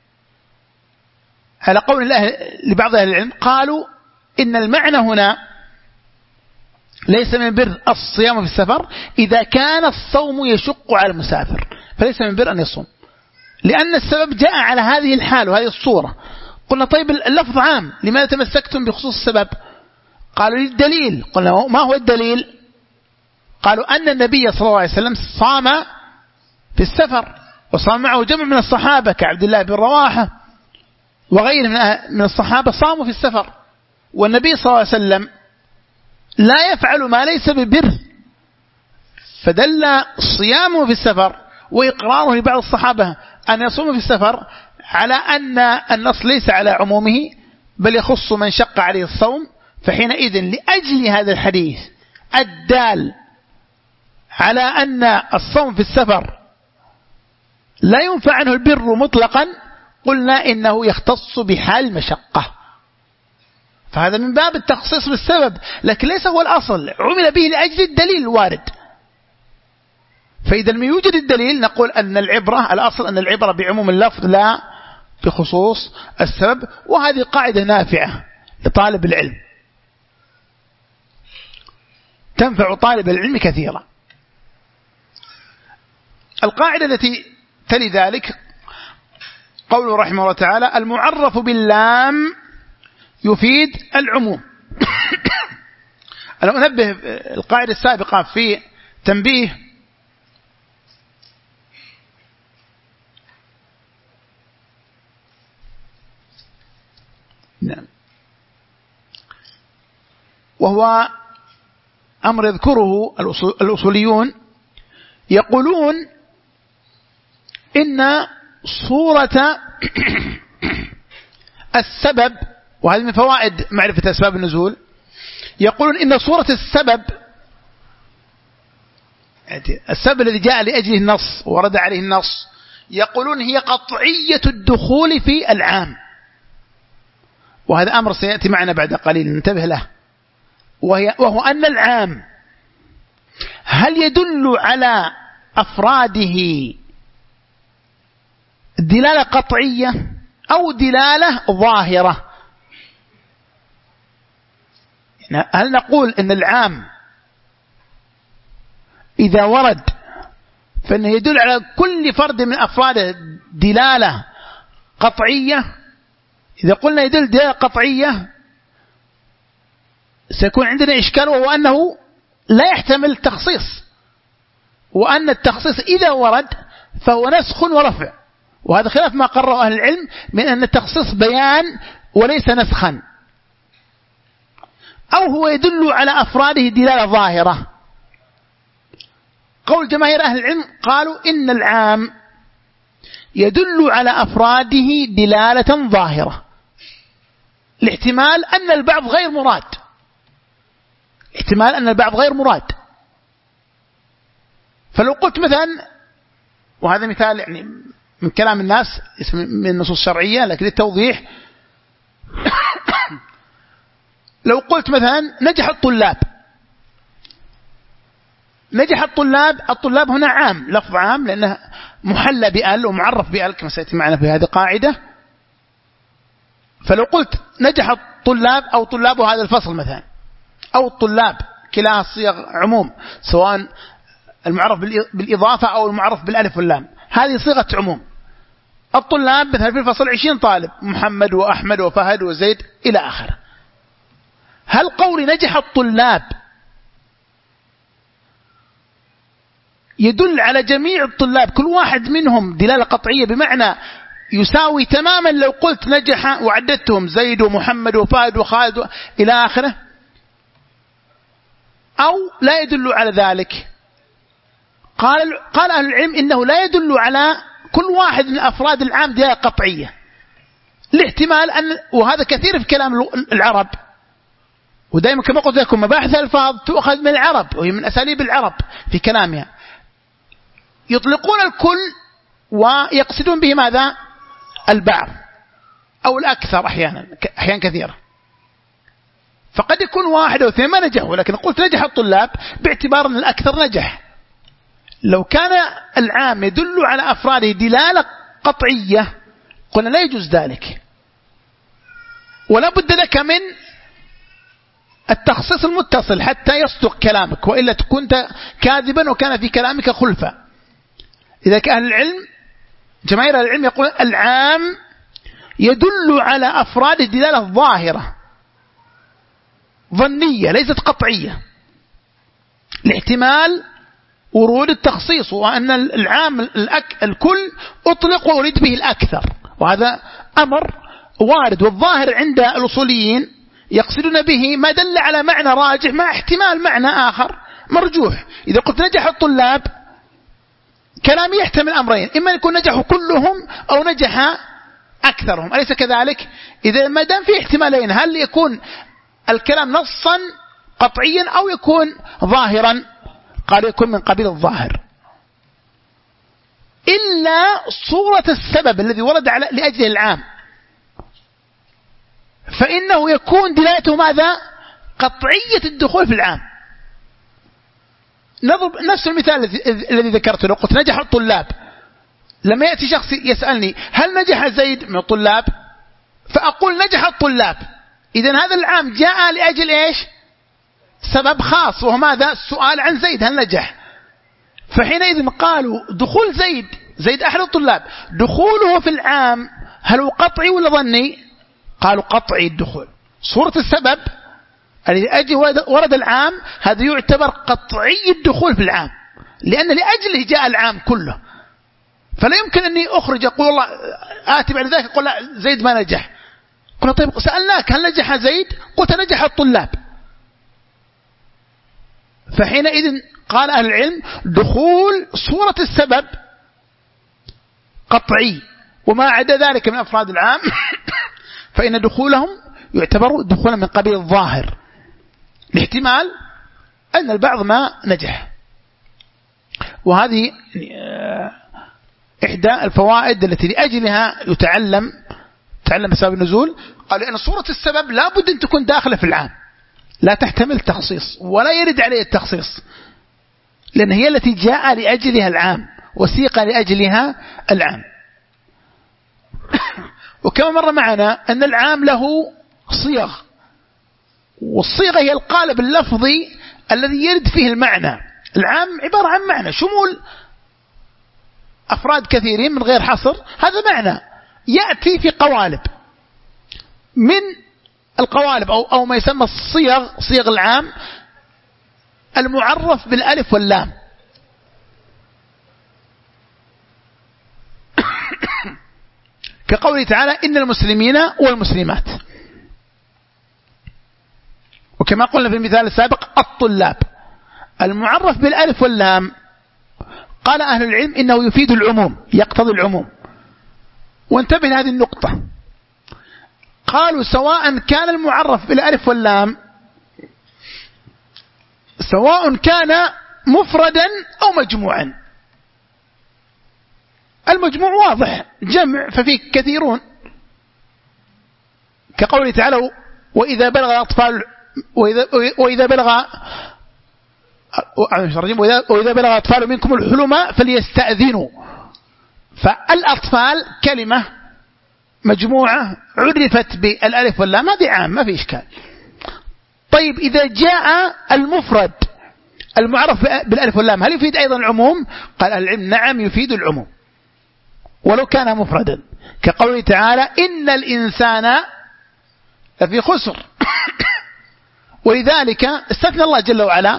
على قول لبعض أهل العلم قالوا إن المعنى هنا ليس من بر الصيام في السفر إذا كان الصوم يشق على المسافر، فليس من بر أن يصوم، لأن السبب جاء على هذه الحال وهذه الصورة. قلنا: طيب اللفظ عام، لماذا تمسكتم بخصوص السبب؟ قالوا: للدليل. قلنا: ما هو الدليل؟ قالوا: أن النبي صلى الله عليه وسلم صام في السفر وصام معه جمع من الصحابة كعبد الله بن رواحة وغيره من الصحابة صاموا في السفر، والنبي صلى الله عليه وسلم لا يفعل ما ليس ببر، فدل صيامه في السفر وإقراره لبعض الصحابة أن يصوم في السفر على أن النص ليس على عمومه بل يخص من شق عليه الصوم. فحينئذ لأجل هذا الحديث الدال على أن الصوم في السفر لا ينفع عنه البر مطلقا قلنا إنه يختص بحال المشقة، فهذا من باب التخصيص بالسبب، لكن ليس هو الأصل، عمل به لأجل الدليل الوارد. فإذا لم يوجد الدليل نقول أن العبرة الأصل أن العبرة بعموم اللفظ لا بخصوص السبب، وهذه قاعدة نافعة لطالب العلم تنفع طالب العلم كثيرا. القاعدة التي تلي ذلك قوله رحمه الله تعالى: المعرف باللام يفيد العموم. أنا أنبه القاعدة السابقة في تنبيه نعم، وهو أمر يذكره الأصوليون، يقولون إن صورة السبب، وهذه من فوائد معرفة أسباب النزول، يقولون إن صورة السبب، السبب الذي جاء لأجله النص ورد عليه النص، يقولون هي قطعية الدخول في العام. وهذا أمر سيأتي معنا بعد قليل ننتبه له، وهي وهو أن العام هل يدل على أفراده دلالة قطعية أو دلالة ظاهرة؟ هل نقول أن العام إذا ورد فإنه يدل على كل فرد من أفراده دلالة قطعية؟ إذا قلنا يدل دلالة قطعية سيكون عندنا إشكال، وهو أنه لا يحتمل التخصيص، وأن التخصيص إذا ورد فهو نسخ ورفع، وهذا خلاف ما قرره أهل العلم من أن التخصيص بيان وليس نسخا. أو هو يدل على أفراده دلالة ظاهرة. قول جماهير أهل العلم قالوا إن العام يدل على أفراده دلالة ظاهرة، الاحتمال أن البعض غير مراد، احتمال أن البعض غير مراد. فلو قلت مثلا، وهذا مثال يعني من كلام الناس من النصوص الشرعية لكن للتوضيح، لو قلت مثلا نجح الطلاب، نجح الطلاب، الطلاب هنا عام، لفظ عام لأنه محلى بأل ومعرف بأل كما سيأتي معنا في هذه قاعدة. فلو قلت نجح الطلاب أو طلاب هذا الفصل مثلا، أو الطلاب، كلا صيغ عموم، سواء المعرف بالإضافة أو المعرف بالألف واللام، هذه صيغة عموم. الطلاب مثلا في الفصل عشرين طالب، محمد وأحمد وفهد وزيد إلى آخره. هل قول نجح الطلاب يدل على جميع الطلاب كل واحد منهم دلالة قطعية، بمعنى يساوي تماما لو قلت نجح وعددتهم زيد ومحمد وفهد وخالد إلى آخره، أو لا يدل على ذلك؟ قال قال أهل العلم إنه لا يدل على كل واحد من أفراد العام دلالة قطعية، الاحتمال أن، وهذا كثير في كلام العرب، ودائما كما قلت لكم مباحث الألفاظ تؤخذ من العرب وهي من أساليب العرب في كلامها، يطلقون الكل ويقصدون به ماذا؟ البعض أو الأكثر، أحيانا أحيانا كثيرة. فقد يكون واحد أو اثنين ما نجحوا، لكن قلت نجح الطلاب باعتبار أن الأكثر نجح. لو كان العام يدل على أفراده دلالة قطعية قلنا لا يجوز ذلك، ولا بد لك من التخصيص المتصل حتى يصدق كلامك، وإلا كنت كاذبا وكان في كلامك خلفة. إذا كان أهل العلم، جماهير أهل العلم يقول العام يدل على أفراد الدلالة الظاهرة ظنية ليست قطعية، لاحتمال ورود التخصيص، وأن العام الأك الكل أطلق وأريد به الأكثر، وهذا أمر وارد. والظاهر عند الأصوليين يقصدون به ما دل على معنى راجح مع احتمال معنى آخر مرجوح. إذا قلت نجح الطلاب كلامي يحتمل أمرين، إما يكون نجحوا كلهم أو نجح أكثرهم، أليس كذلك؟ إذا ما دام في احتمالين، هل يكون الكلام نصا قطعيا أو يكون ظاهرا؟ قال يكون من قبيل الظاهر، إلا صورة السبب الذي ورد على لأجل العام، فإنه يكون دلالته ماذا؟ قطعية الدخول في العام. نضرب نفس المثال الذي ذكرته، لو قلت نجح الطلاب، لما يأتي شخص يسألني هل نجح زيد من الطلاب، فأقول نجح الطلاب، إذن هذا العام جاء لأجل إيش؟ سبب خاص، وهو ماذا؟ السؤال عن زيد هل نجح. فحينئذ قالوا دخول زيد، زيد أحد الطلاب، دخوله في العام هل هو قطعي ولا ظني؟ قالوا قطعي الدخول. صورة السبب الذي أجي ورد العام هذا يعتبر قطعي الدخول في العام، لأن لأجله جاء العام كله، فلا يمكن أني أخرج أقول الله آتي بعد ذلك أقول لا زيد ما نجح. قلنا طيب سألناك هل نجح زيد؟ قلت نجح الطلاب. فحينئذ قال أهل العلم دخول صورة السبب قطعي، وما عدا ذلك من أفراد العام فإن دخولهم يعتبر دخولا من قبيل الظاهر، لاحتمال أن البعض ما نجح. وهذه إحدى الفوائد التي لأجلها يتعلم تعلم أسباب النزول. قال لأن صورة السبب لا بد أن تكون داخلة في العام، لا تحتمل تخصيص ولا يرد عليه التخصيص، لأن هي التي جاء لأجلها العام وسيق لأجلها العام. وكما مر معنا أن العام له صيغ، والصيغة هي القالب اللفظي الذي يرد فيه المعنى. العام عبارة عن معنى شمول أفراد كثيرين من غير حصر، هذا معنى يأتي في قوالب. من القوالب أو, أو ما يسمى الصيغ، صيغ العام المعرف بالألف واللام. كقوله تعالى إن المسلمين والمسلمات، وكما قلنا في المثال السابق الطلاب. المعرف بالألف واللام قال أهل العلم إنه يفيد العموم، يقتضي العموم. وانتبه لهذه النقطة، قالوا سواء كان المعرف بالألف واللام سواء كان مفردا أو مجموعا. المجموع واضح جمع ففيه كثيرون، كقوله تعالى وإذا بلغ الأطفال وإذا, وإذا بلغ وإذا بلغ أطفال منكم الحلم فليستأذنوا. فالأطفال كلمة مجموعة عرفت بالألف واللام، هذه عام ما في إشكال. طيب إذا جاء المفرد المعرف بالألف واللام هل يفيد أيضا العموم؟ قال العلم نعم يفيد العموم ولو كان مفردا، كقوله تعالى إن الإنسان لفي خسر. ولذلك استثنى الله جل وعلا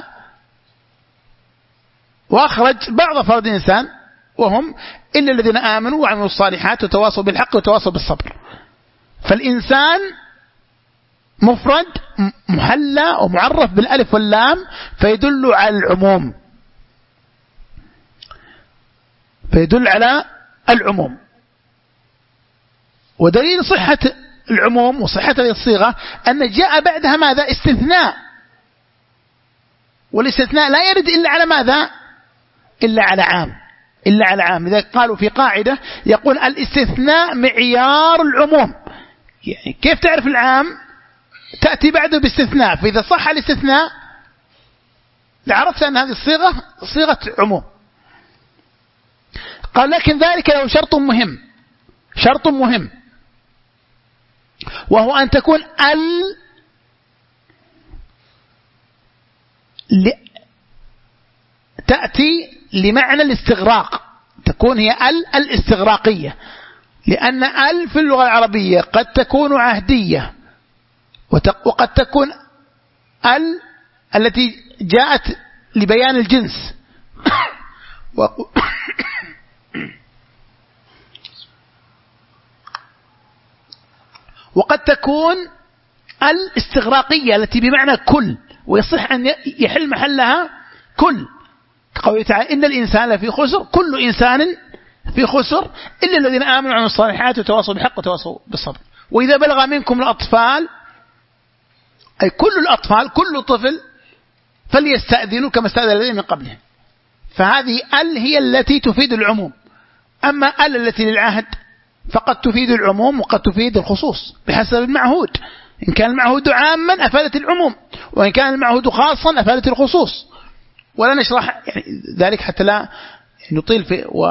وأخرج بعض أفراد الإنسان وهم إلا الذين آمنوا وعملوا الصالحات وتواصوا بالحق وتواصوا بالصبر. فالإنسان مفرد محلى ومعرف بالألف واللام فيدل على العموم، فيدل على العموم. ودليل صحة العموم وصحة هذه الصيغة أن جاء بعدها ماذا؟ استثناء، والاستثناء لا يرد إلا على ماذا؟ إلا على عام، إلا على عام. إذا قالوا في قاعدة يقول الاستثناء معيار العموم، يعني كيف تعرف العام؟ تأتي بعده باستثناء، فإذا صح الاستثناء لعرفت أن هذه الصيغة صيغة عموم. قال لكن ذلك له شرط مهم، شرط مهم وهو أن تكون ال ل... تأتي لمعنى الاستغراق، تكون هي ال الاستغراقية، لأن ال في اللغة العربية قد تكون عهدية وقد تكون ال التي جاءت لبيان الجنس وقد تكون الاستغراقية التي بمعنى كل، ويصح أن يحل محلها كل، قوله تعالى إن الإنسان لفي خسر، كل إنسان في خسر إلا الذين آمنوا وعملوا الصالحات وتواصوا بالحق وتواصوا بالصبر. وإذا بلغ منكم الأطفال أي كل الأطفال، كل طفل فليستأذنوا كما استأذن الذين من قبلهم. فهذه ال هي التي تفيد العموم. أما ال التي للعهد فقد تفيد العموم وقد تفيد الخصوص بحسب المعهود. إن كان المعهود عاما أفادت العموم، وإن كان المعهود خاصا أفادت الخصوص. ولا نشرح يعني ذلك حتى لا نطيل في و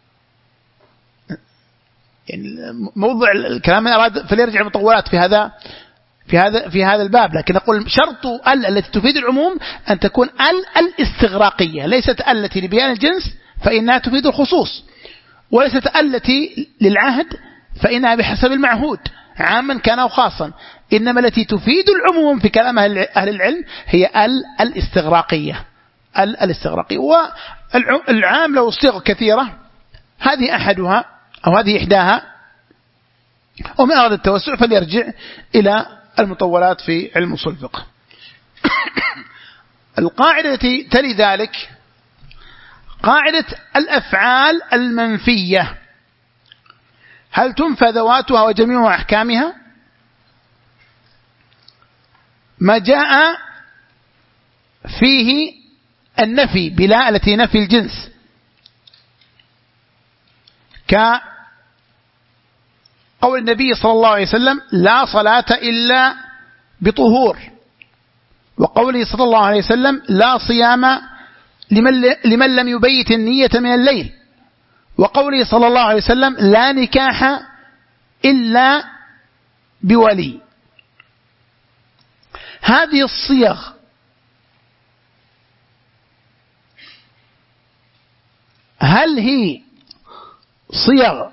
يعني موضوع الكلام أراد فليرجع المطولات في هذا في هذا في هذا الباب. لكن أقول شرط ال التي تفيد العموم أن تكون ال الاستغراقية، ليست التي لبيان الجنس فإنها تفيد الخصوص، وليست التي للعهد فإنها بحسب المعهود عاما كان أو خاصا. إنما التي تفيد العموم في كلام أهل العلم هي ال الاستغراقية، ال الاستغراقية. والعام له صيغ كثيرة، هذه أحدها أو هذه إحداها. ومن أراد التوسع فليرجع إلى المطولات في علم أصول الفقه. القاعدة التي تلي ذلك قاعدة الأفعال المنفية. هل تنفى ذواتها وجميع أحكامها؟ ما جاء فيه النفي بلا التي نفي الجنس، كقول النبي صلى الله عليه وسلم لا صلاة إلا بطهور، وقوله صلى الله عليه وسلم لا صيام لمن لم يبيت النية من الليل، وقوله صلى الله عليه وسلم لا نكاح إلا بولي. هذه الصيغ هل هي صيغ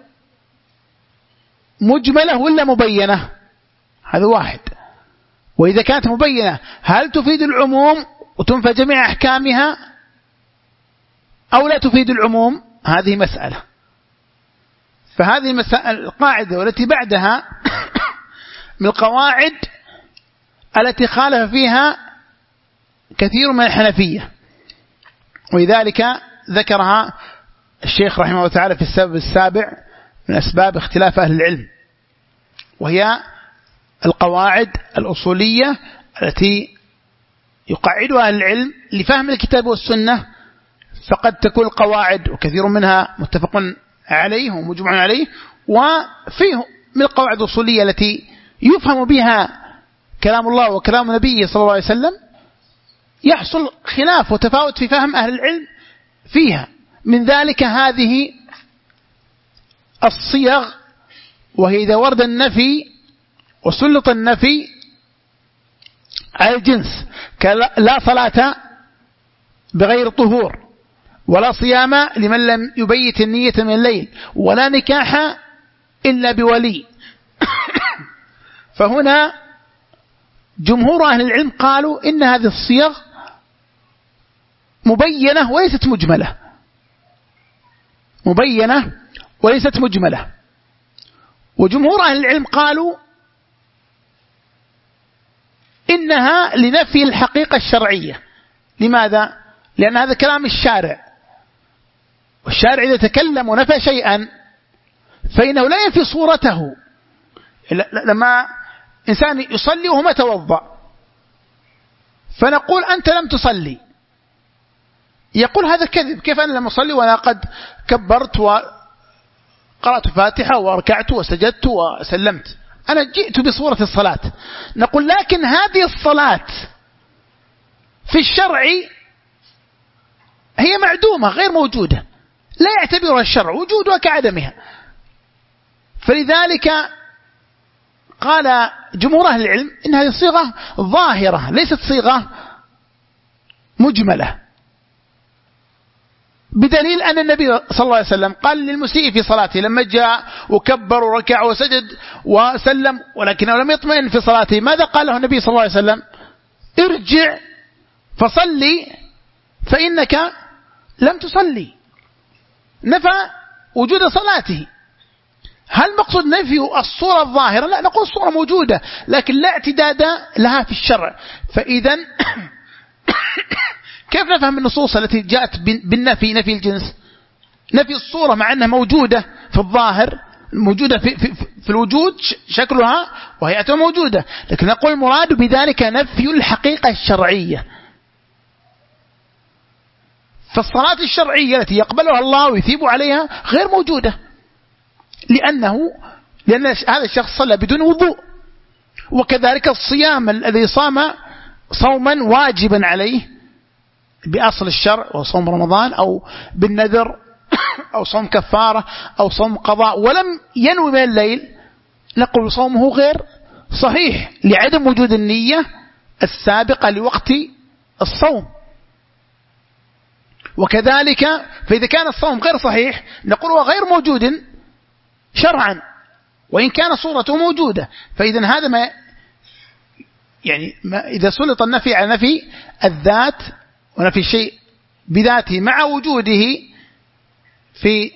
مجملة ولا مبينة؟ هذا واحد. وإذا كانت مبينة هل تفيد العموم وتنفى جميع أحكامها أو لا تفيد العموم؟ هذه مسألة. فهذه المسألة القاعدة والتي بعدها من القواعد التي خالف فيها كثير من الحنفية، ولذلك ذكرها الشيخ رحمه الله تعالى في السبب السابع من أسباب اختلاف أهل العلم، وهي القواعد الأصولية التي يقعدها أهل العلم لفهم الكتاب والسنة. فقد تكون القواعد وكثير منها متفق عليه ومجمع عليه، وفيه من القواعد الأصولية التي يفهم بها كلام الله وكلام نبيه صلى الله عليه وسلم يحصل خلاف وتفاوت في فهم أهل العلم فيها. من ذلك هذه الصيغ، وهي إذا ورد النفي وسلط النفي على الجنس، لا صلاة بغير طهور، ولا صيام لمن لم يبيت النية من الليل، ولا نكاح إلا بولي. فهنا جمهور أهل العلم قالوا إن هذه الصيغ مبينة وليست مجملة، مبينة وليست مجملة. وجمهور أهل العلم قالوا إنها لنفي الحقيقة الشرعية. لماذا؟ لأن هذا كلام الشارع، والشارع إذا تكلم ونفى شيئا فإنه لا ينفي صورته. لما إنسان يصلي وهو ما توضأ فنقول أنت لم تصلي، يقول هذا كذب، كيف أنا لم أصلي وأنا قد كبرت وقرأت فاتحة وركعت وسجدت وسلمت، أنا جئت بصورة الصلاة. نقول لكن هذه الصلاة في الشرع هي معدومة غير موجودة، لا يعتبرها الشرع وجودها كعدمها. فلذلك قال جمهور أهل العلم إن هذه صيغة ظاهرة ليست صيغة مجملة، بدليل أن النبي صلى الله عليه وسلم قال للمسيء في صلاته لما جاء وكبر وركع وسجد وسلم ولكنه لم يطمئن في صلاته، ماذا قال له النبي صلى الله عليه وسلم؟ ارجع فصلي فإنك لم تصلي، نفى وجود صلاته. هل مقصود نفي الصورة الظاهرة؟ لا، نقول الصورة موجودة لكن لا اعتداد لها في الشرع. فإذا كيف نفهم النصوص التي جاءت بالنفي، نفي الجنس، نفي الصورة مع أنها موجودة في الظاهر، موجودة في, في, في الوجود شكلها وهيئتها موجودة، لكن نقول المراد بذلك نفي الحقيقة الشرعية. فالصلاة الشرعية التي يقبلها الله ويثيب عليها غير موجودة، لأنه لأن هذا الشخص صلى بدون وضوء. وكذلك الصيام الذي صام صوما واجبا عليه بأصل الشرع وصوم رمضان أو بالنذر أو صوم كفارة أو صوم قضاء ولم ينوي من الليل، نقول صومه غير صحيح لعدم وجود النية السابقة لوقت الصوم. وكذلك فإذا كان الصوم غير صحيح نقول هو غير موجود شرعا وإن كان صورته موجودة. فإذا هذا ما يعني ما إذا سلط النفي على نفي الذات ونفي الشيء بذاته مع وجوده في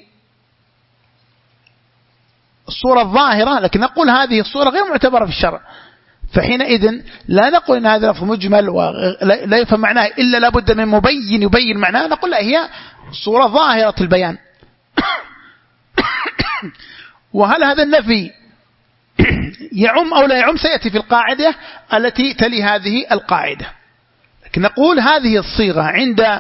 الصورة الظاهرة، لكن نقول هذه الصورة غير معتبرة في الشرع، فحينئذ لا نقول إن هذا لفظ مجمل ولا يفهم معناه إلا لابد من مبين يبين معناه، نقول لا، هي صورة ظاهرة البيان. وهل هذا النفي يعم أو لا يعم سيأتي في القاعدة التي تلي هذه القاعدة. لكن نقول هذه الصيغة عند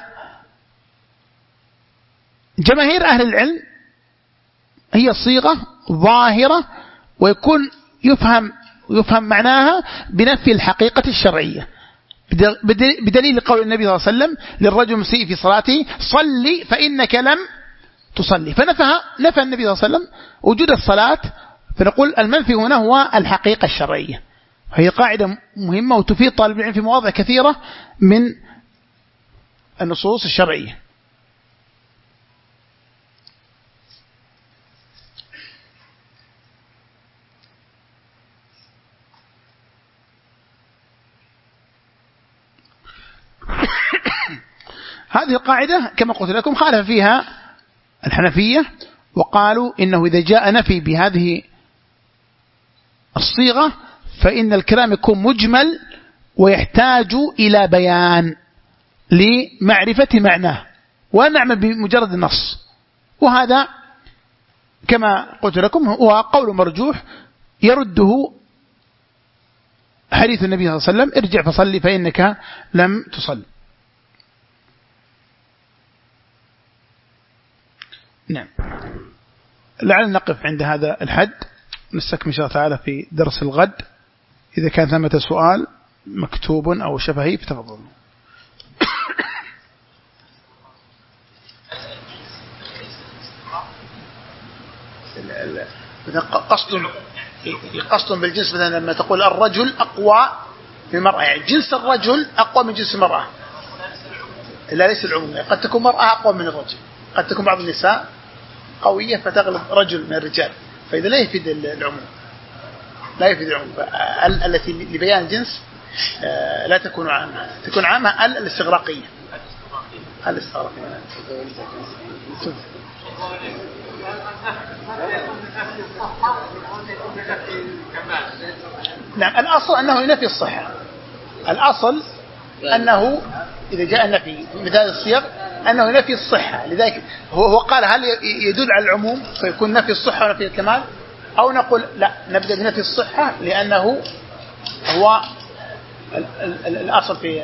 جماهير أهل العلم هي صيغة ظاهرة، ويكون يفهم يفهم معناها بنفي الحقيقة الشرعية، بدليل قول النبي صلى الله عليه وسلم للرجل المسيء في صلاته صلي فإنك لم تصلي، فنفى نفى النبي صلى الله عليه وسلم وجود الصلاة. فنقول المنفي هنا هو الحقيقة الشرعية. هي قاعدة مهمة وتفيد طالب العلم في مواضع كثيرة من النصوص الشرعية. هذه القاعدة كما قلت لكم خالف فيها الحنفية، وقالوا إنه إذا جاء نفي بهذه الصيغة فإن الكلام يكون مجمل ويحتاج إلى بيان لمعرفة معناه، ونعمل بمجرد النص. وهذا كما قلت لكم هو قول مرجوح يرده حديث النبي صلى الله عليه وسلم ارجع فصلي فإنك لم تصل. نعم، لعل نقف عند هذا الحد، نستكمل إن شاء الله تعالى في درس الغد. إذا كان ثمة سؤال مكتوب أو شفهي فتفضلوا. قصد قصد بالجنس، مثلا لما تقول الرجل أقوى من المرأة، يعني جنس الرجل أقوى من جنس المرأة، لا ليس العموم. قد تكون مرأة أقوى من الرجل، قد تكون بعض النساء قوية فتغلب رجل من الرجال، فإذا لا يفيد العموم، لا يفيد العموم. التي لبيان الجنس لا تكون عامة، تكون عامة الاستغراقية. الاستغراقية نعم. الأصل أنه ينفي الصحة، الأصل أنه إذا جاء النفي مثال الصيغ أنه ينفي الصحة. لذلك هو قال هل يدل على العموم فيكون نفي الصحة ونفي الكمال، أو نقول لا نبدأ بنفي الصحة لأنه هو الأصل في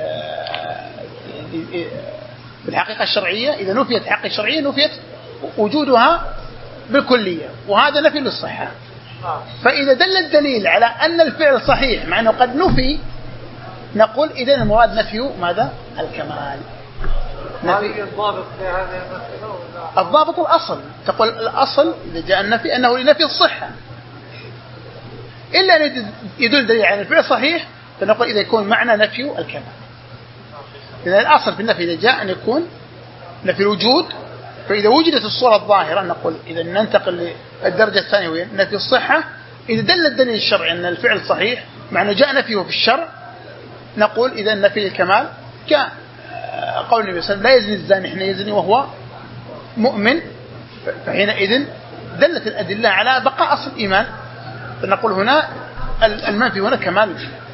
في الحقيقة الشرعية. إذا نفيت الحقيقة الشرعية نفيت وجودها بالكلية، وهذا نفي للصحة. فإذا دل الدليل على أن الفعل صحيح مع أنه قد نفي، نقول إذا المراد نفيه ماذا؟ الكمال. نفي الضابط في هذه المسألة، الضابط الأصل. تقول الأصل إذا جاء النفي أنه لنفي الصحة، إلا أن يدل دليل على الفعل صحيح فنقول إذا يكون معنى نفي الكمال. إذا الأصل في النفي إذا جاء أن يكون نفي الوجود، فإذا وجدت الصورة الظاهرة نقول إذا ننتقل للدرجة الثانية وهي نفي الصحة. إذا دل الدليل الشرعي أن الفعل صحيح مع أنه جاء نفيه في الشرع، نقول إذا نفي الكمال كقول النبي صلى الله عليه وسلم لا يزني الزاني حين يزني وهو مؤمن، فحينئذ دلت الأدلة على بقاء أصل الإيمان، فنقول هنا المنفي هنا كمال.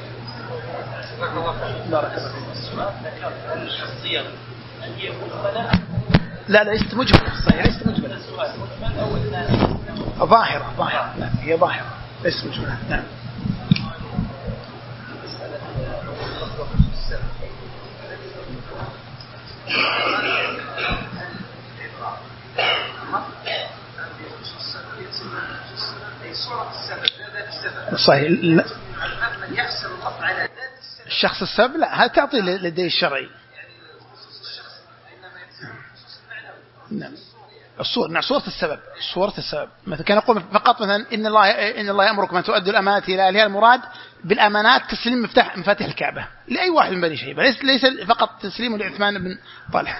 بارك الله فيك. لا لا ليست مجملة، صحيح ليست مجملة، ظاهرة ظاهرة، لا هي ظاهرة ليست مجملة. نعم. صحيح. الشخص السبب لا، هل تعطي لديه الشرعي؟ نعم. الصورة، نعم صورة السبب، صورة السبب. مثلا كان يقول فقط مثلا إن الله إن الله يأمركم أن تؤدوا الأمانات إلى أهلها، المراد بالأمانات تسليم مفتاح مفاتيح الكعبة لأي واحد من بني شيبة، ليس ليس فقط تسليم لعثمان بن طلحة.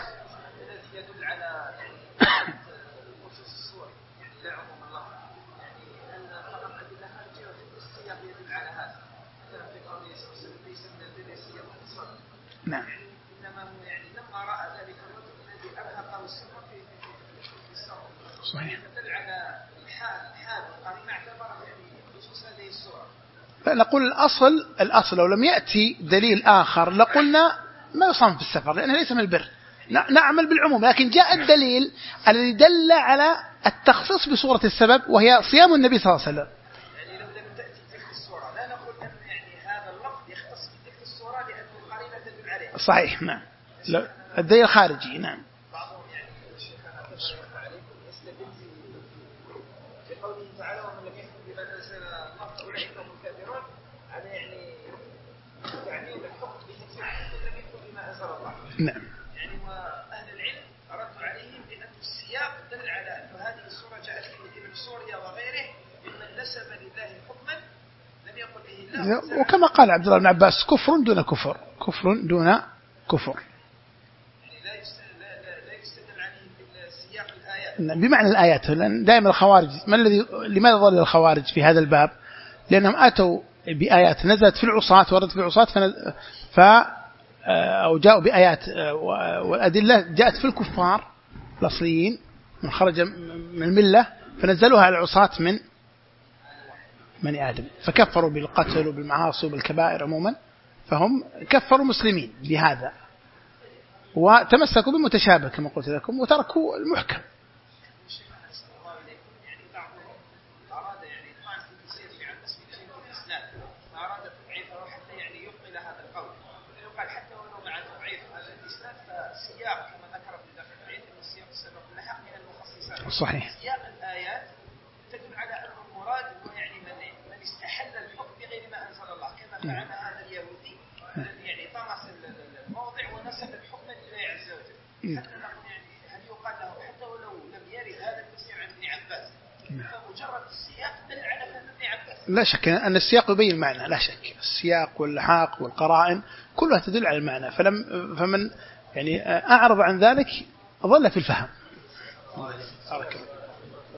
نعم. صحيح. نقول الأصل الأصل لو لم يأتي دليل آخر لقلنا ما يصام في السفر لأنه ليس من البر، نعمل بالعموم. لكن جاء الدليل الذي دل على التخصيص بصورة السبب وهي صيام النبي صلى الله عليه وسلم. يعني لو لم تأتي تلك الصورة لا نقول أن يعني هذا اللفظ يختص بتلك الصورة لأن القرينة تدل عليه. صحيح نعم. الدليل الخارجي نعم. بعضهم يعني الشيخ عليكم يستدل بقوله تعالى ومن لم يحكم بما نزل الله فأولئك هم الكافرون على يعني تعميم الحكم بتكفير من لم يحكم بما أنزل الله. نعم. يعني وأهل العلم ردوا عليهم بأن السياق دل على أن هذه السورة جاءت في ابن سوريا وغيره ممن نسب لله حكما لم يقل به الله. وكما قال عبد الله بن عباس كفر دون كفر، كفر دون كفر. بمعنى الآيات، لأن دائما الخوارج ما الذي لماذا ضل الخوارج في هذا الباب؟ لأنهم أتوا بآيات نزلت في العصاة وردت في العصاة ف أو جاءوا بآيات والأدلة جاءت في الكفار الأصليين من خرج من الملة فنزلوها على العصاة من من آدم فكفروا بالقتل وبالمعاصي وبالكبائر عموما، فهم كفروا مسلمين بهذا وتمسكوا بالمتشابه كما قلت لكم وتركوا المحكم. صحيح. سياق الآيات تدل على أن المراد يعني من من استحل الحكم بغير ما أنزل الله كما فعل هذا اليهودي الذي يعني طمس الموضع ونسب الحكم لله عز وجل. حتى نقول يعني هل يقال له حتى ولو لم يرد هذا التفسير عن ابن عباس فمجرد السياق دل على فهم ابن عباس. لا شك أن السياق يبين المعنى، لا شك السياق واللحاق والقرائن كلها تدل على المعنى، فلم فمن يعني أعرض عن ذلك ظل في الفهم.